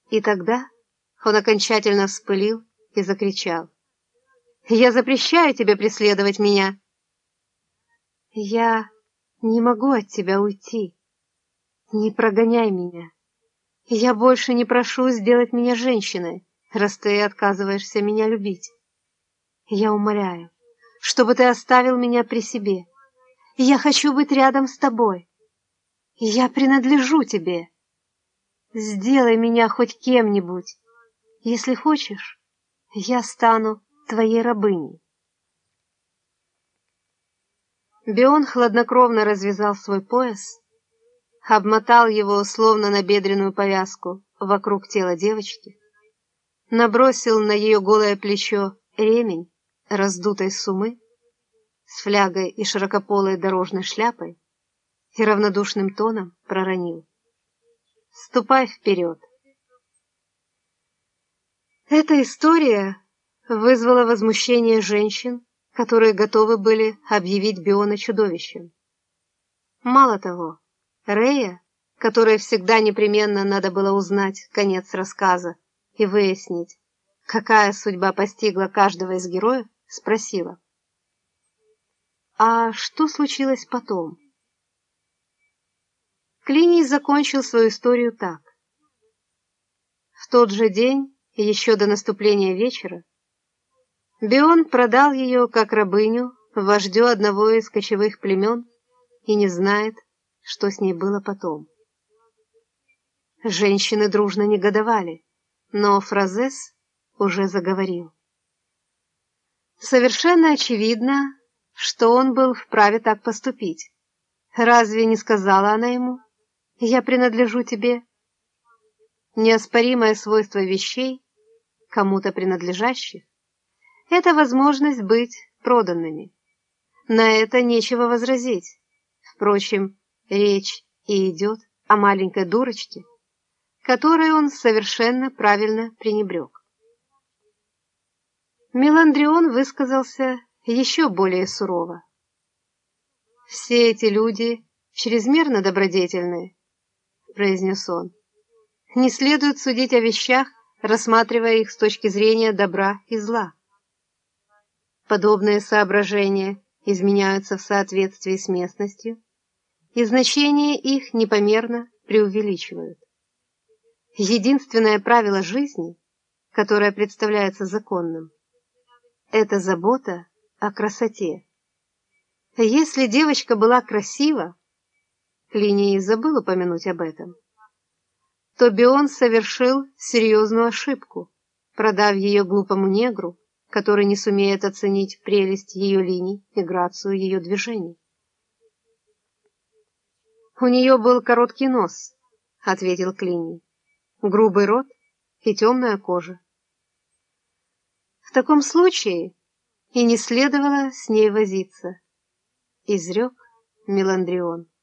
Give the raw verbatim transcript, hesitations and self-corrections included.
И тогда он окончательно вспылил и закричал: «Я запрещаю тебе преследовать меня!» «Я не могу от тебя уйти. Не прогоняй меня. Я больше не прошу сделать меня женщиной, раз ты отказываешься меня любить. Я умоляю, чтобы ты оставил меня при себе. Я хочу быть рядом с тобой. Я принадлежу тебе. Сделай меня хоть кем-нибудь. Если хочешь, я стану твоей рабыней». Бион хладнокровно развязал свой пояс, обмотал его, словно набедренную повязку, вокруг тела девочки, набросил на ее голое плечо ремень раздутой сумы с флягой и широкополой дорожной шляпой и равнодушным тоном проронил: «Ступай вперед». Эта история вызвала возмущение женщин, которые готовы были объявить Биона чудовищем. Мало того, Рея, которой всегда непременно надо было узнать конец рассказа и выяснить, какая судьба постигла каждого из героев, спросила: «А что случилось потом?» Клиний закончил свою историю так. В тот же день, еще до наступления вечера, Бион продал ее как рабыню вождю одного из кочевых племен и не знает, что с ней было потом. Женщины дружно негодовали, но Фразес уже заговорил. Совершенно очевидно, что он был вправе так поступить. Разве не сказала она ему: «Я принадлежу тебе»? Неоспоримое свойство вещей, кому-то принадлежащих, — это возможность быть проданными. На это нечего возразить. Впрочем, речь и идет о маленькой дурочке, которой он совершенно правильно пренебрег. Меландрион высказался еще более сурово. «Все эти люди чрезмерно добродетельны», — произнес он. «Не следует судить о вещах, рассматривая их с точки зрения добра и зла. Подобные соображения изменяются в соответствии с местностью, и значение их непомерно преувеличивают. Единственное правило жизни, которое представляется законным, это забота о красоте. Если девочка была красива, Клиний забыл упомянуть об этом, то Бион совершил серьезную ошибку, продав ее глупому негру, который не сумеет оценить прелесть ее линий и грацию ее движений. «У нее был короткий нос», — ответил Клиний, «грубый рот и темная кожа. В таком случае и не следовало с ней возиться», — изрек Меландрион.